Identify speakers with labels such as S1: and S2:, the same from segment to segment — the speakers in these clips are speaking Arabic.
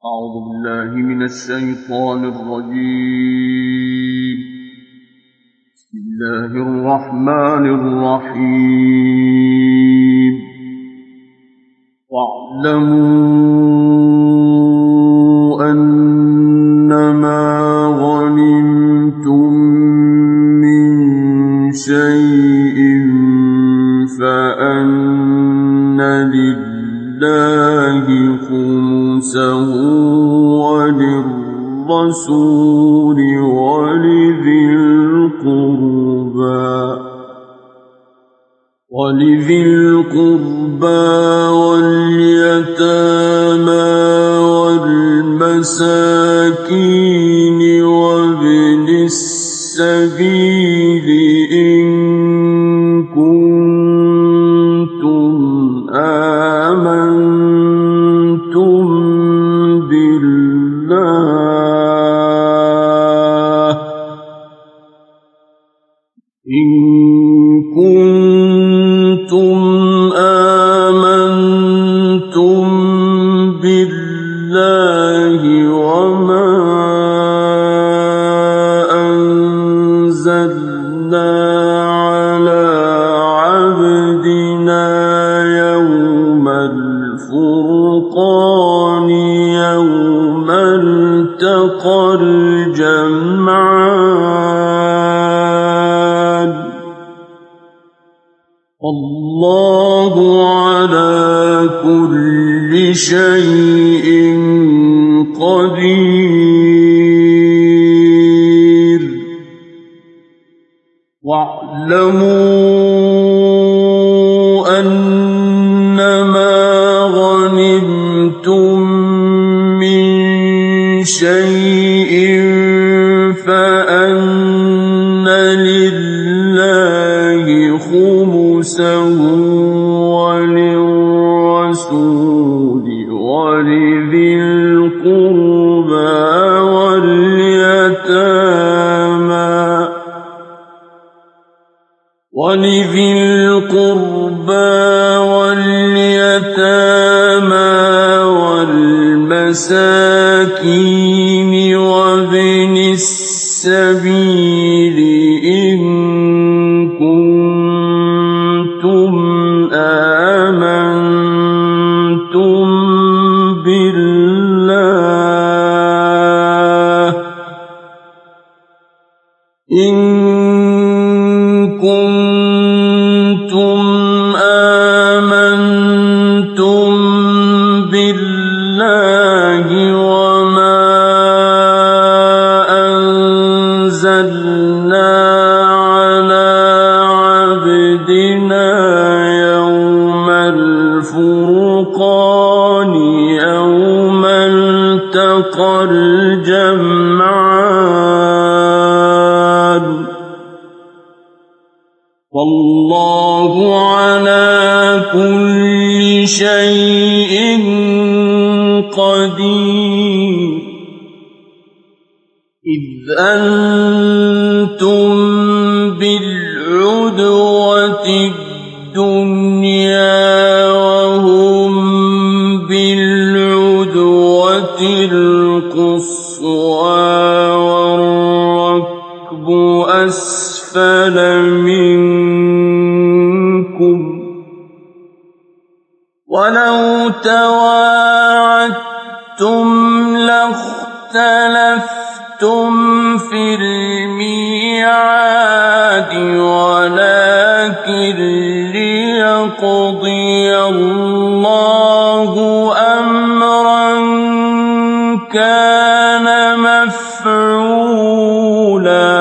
S1: أعوذ بالله من الشيطان الرجيم. بسم الله الرحمن الرحيم. واعلموا أنما غنمتم من شيء فأن لله خمسه وللرسول ولذي القربى واليتامى والمساكين وابن السبيل إن كنتم آمنتم بالله وما أنزلنا على عبدنا يوم الفرقان يوم التقى الجمعان والله على كل شيء قدير. واعلموا أنما غنمتم من شيء فأن لله خمسه وللرسول ولذي القربى واليتامى والمساكين وابن السبيل إن كنتم آمنتم بالله وما أنزلنا على عبدنا يوم الفرقان يوم التقى الجمعان والله على كل شيء قدير. إذ أنتم بالعدوة الدنيا وهم بالعدوة القصوى والركب أسفل منكم ولو تواعدتم لاختلفتم في الميعاد ولكن ليقضي الله أمرا كان مفعولا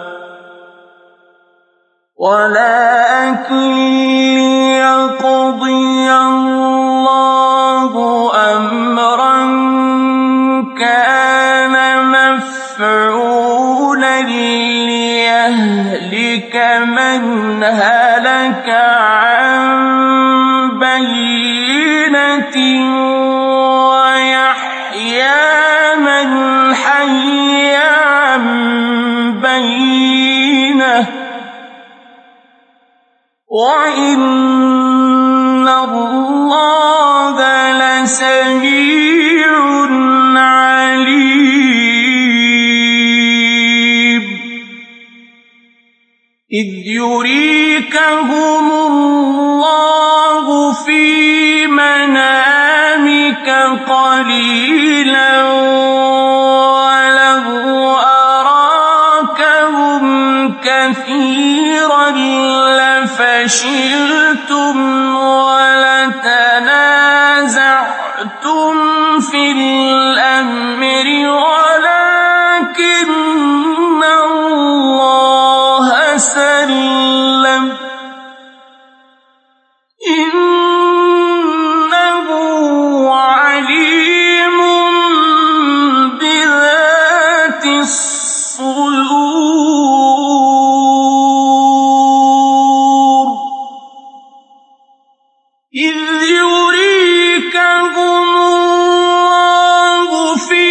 S1: ليهلك من هلك عن بينة ويحيى من حي عن بينة وإن الله لسميع إذ يريكهم الله في منامك قليلا ولو أراكهم كثيرا لفشلتم ولتنازعتم في الأمر ولكن الله سلم إنه عليم بذات الصدور إذ يريكهم الله في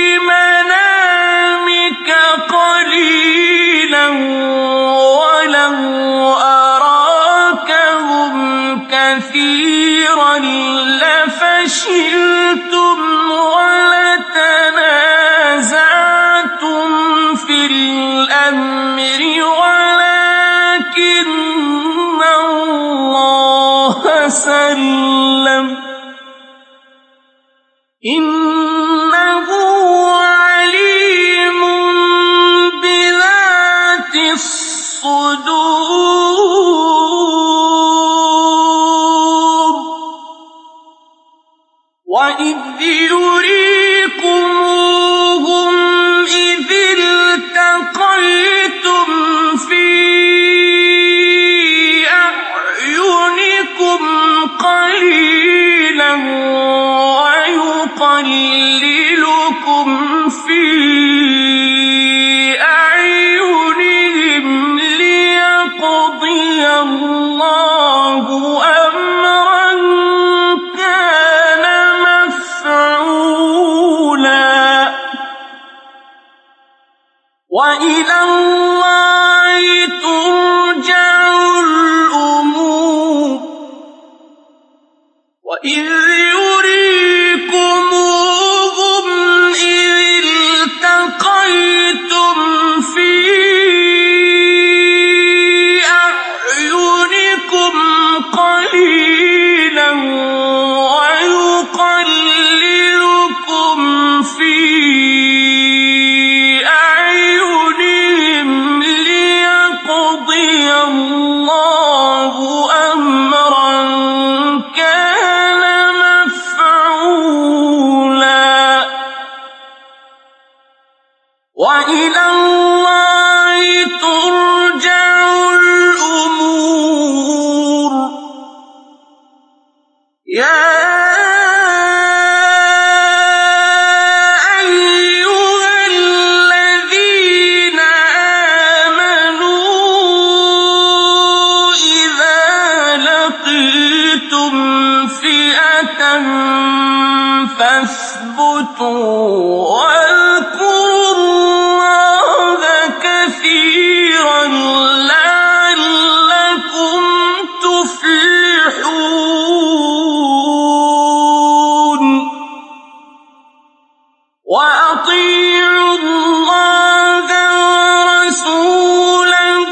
S1: منامك قليلا ولو أراكهم كثيرا لفشلتم ولتنازعتم في الأمر ولكن الله سلم إنه عليم بذات الصدور وإذ يريكموهم إذ التقيتم في أعينكم قليلا ويقللكم في أعينهم ليقضي الله أمرا كان مفعولا وإلى الله ترجع الأمور وإذ يريكموهم إذ التقيتم في أعينكم قليلا ويقللكم في أعينهم ليقضي الله أمرا كان مفعولا وإلى الله ترجع الأمور يا أيها الذين آمنوا إذا لقيتم فئة فاثبتوا واذكروا الله كثيرا لعلكم تفلحون وأطيعوا الله ورسوله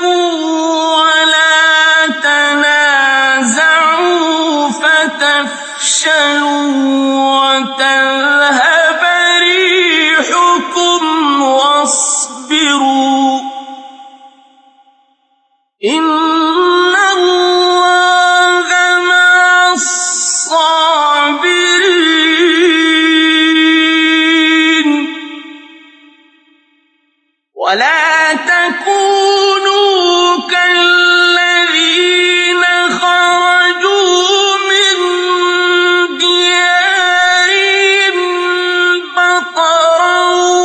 S1: ولا تنازعوا فتفشلوا وتذهب ريحكم واصبروا إن الله مع الصابرين ولا تكونوا كالذين خرجوا من ديارهم بطرا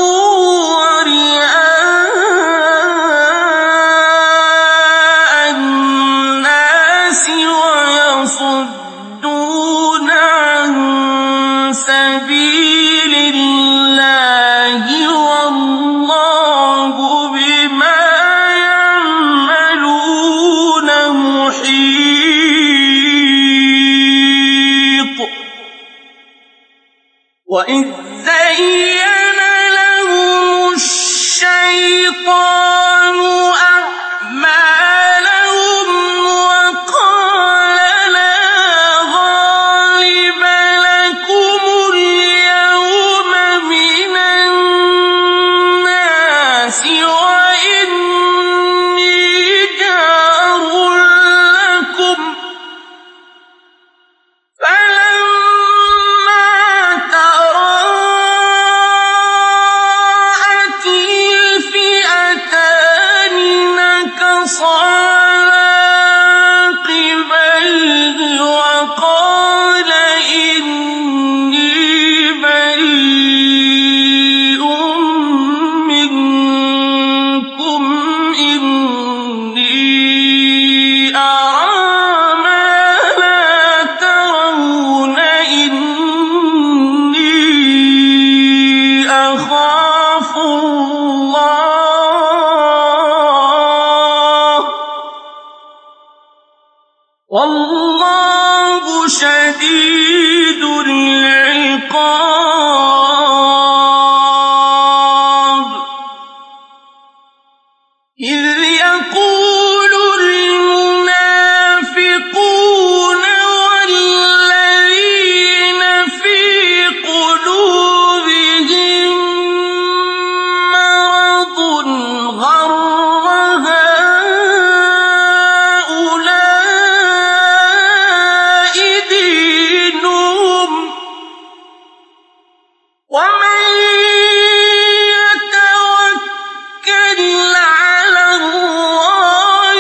S1: ورئاء الناس ويصدون عن سبيل الله والله بما يعملون محيط وإذ زين لهم الشيطان أعمالهم والله شديد العقاب إذ يقول المنافقون والذين في قلوبهم مرض غر هؤلاء دينهم ومن يتوكل على الله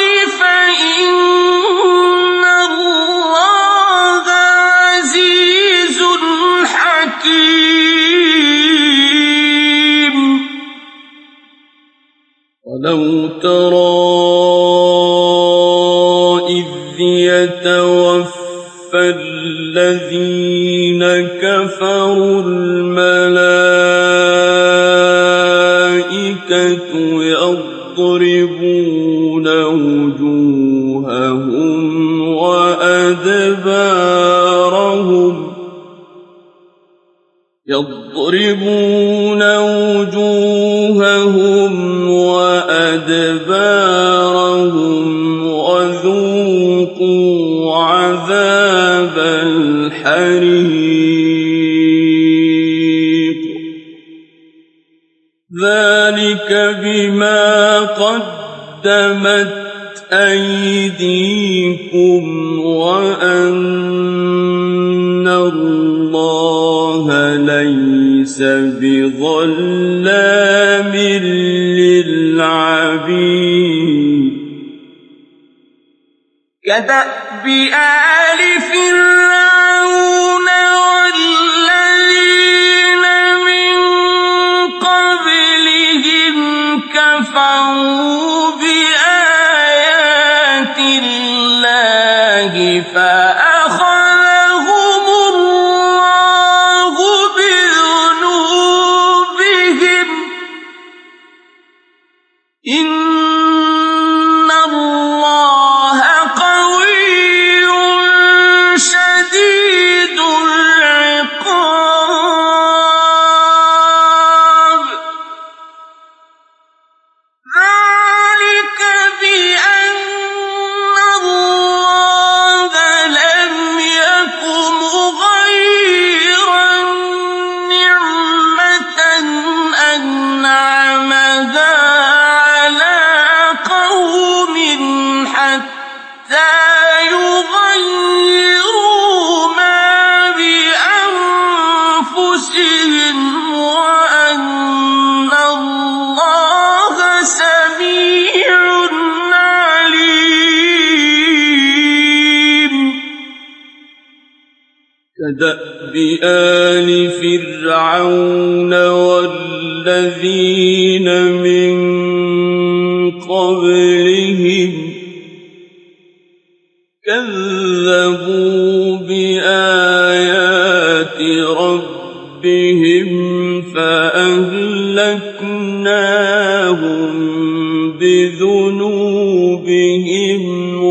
S1: فإن الله عزيز حكيم ولو ترى إذ يتوفى الذين كفروا الملائكة يضربون وجوههم وأدبارهم وذوقوا عذاب الحريق ذلك بما قدمت أيديكم وأن الله ليس بظلام للعبيد كدأب آل فرعون والذين من قبلهم كفروا بآيات الله فأخذهم الله بذنوبهم إن الله قوي شديد العقاب ذلك بأن الله لم يك مغيرا نعمة أنعمها على قوم حتى يغيروا ما بأنفسهم وأن الله سميع عليم كدأب آل فرعون والذين من قبلهم كذبوا بآيات ربهم فأهلكناهم بذنوبهم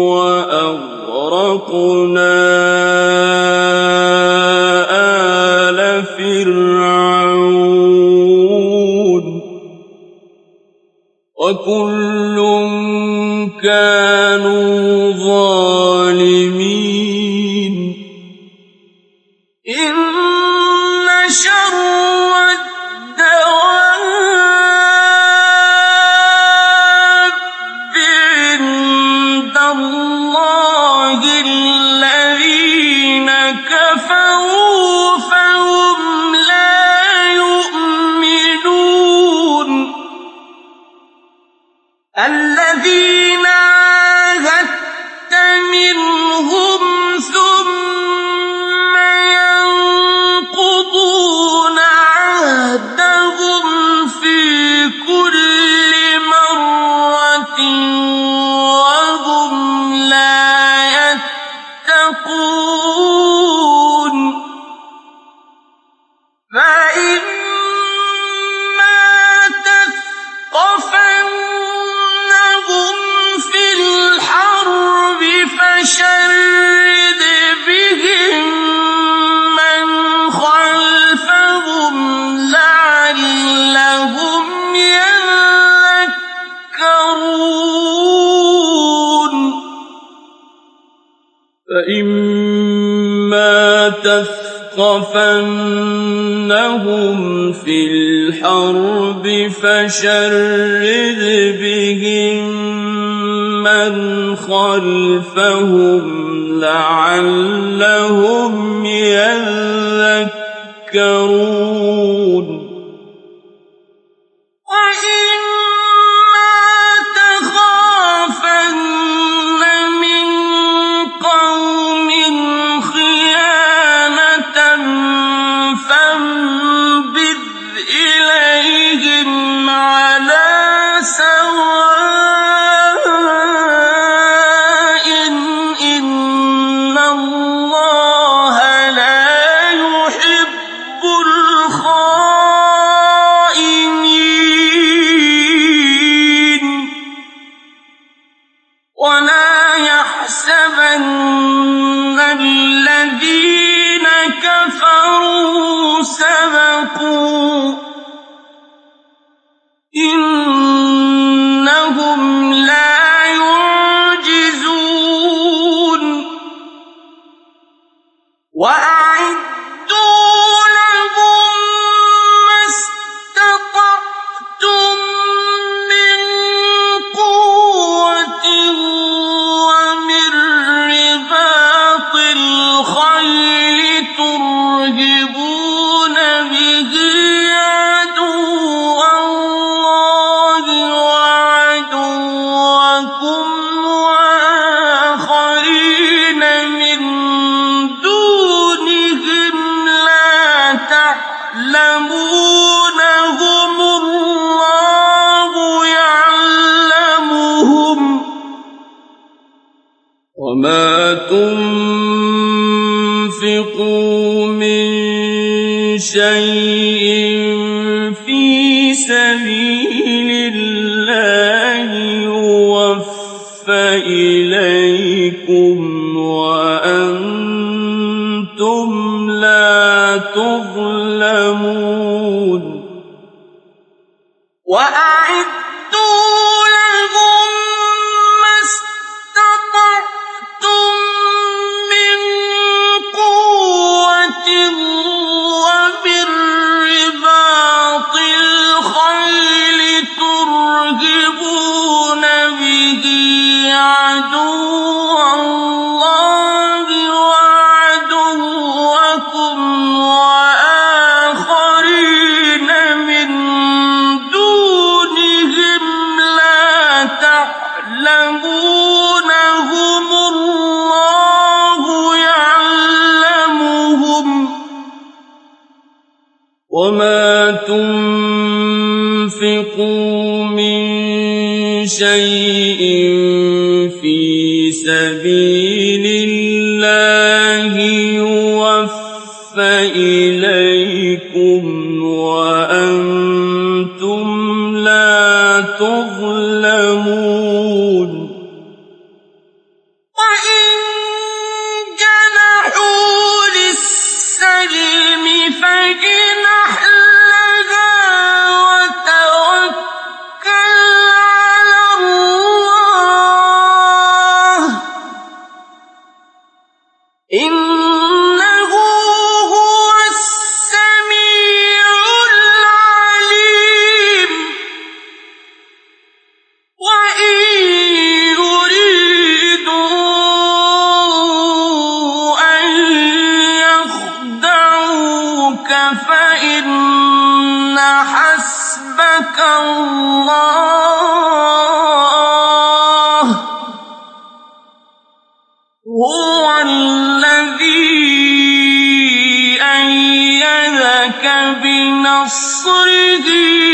S1: وأغرقنا آل فرعون وكل كانوا ظالمين إن شر الدواب عند الله الذين كفروا فهم لا يؤمنون الذين عاهدت منهم تثقفنهم في الحرب فشرد بهم من خلفهم لعلهم يذكرون ولا يحسبن الذين كفروا سبقوا إنهم لا يعجزون وأعدوا لهم ما استطعتم من قوة ومن رباط الخيل ترهبون به عدو الله وعدوكم وآخرين من دونهم لا تعلمونهم الله يعلمهم وما تنفقوا من شيء في سبيل الله يوفى إليكم وأنتم لا تظلمون وأعدوا لهم ما استطعتم من قوة ومن رباط الخيل ترهبون به عدو الله وعدوكم وآخرين من دونهم لا تعلمونهم الله يعلمهم وما تنفقوا من شيء في سبيل الله يوفى إليكم وأنتم لا تظلمون وإن جنحوا للسلم فاجنح لها وتوكل على الله إنه هو السميع العليم وإن يريدوا أن يخدعوك فإن حسبك الله هو الذي أيدك بنصره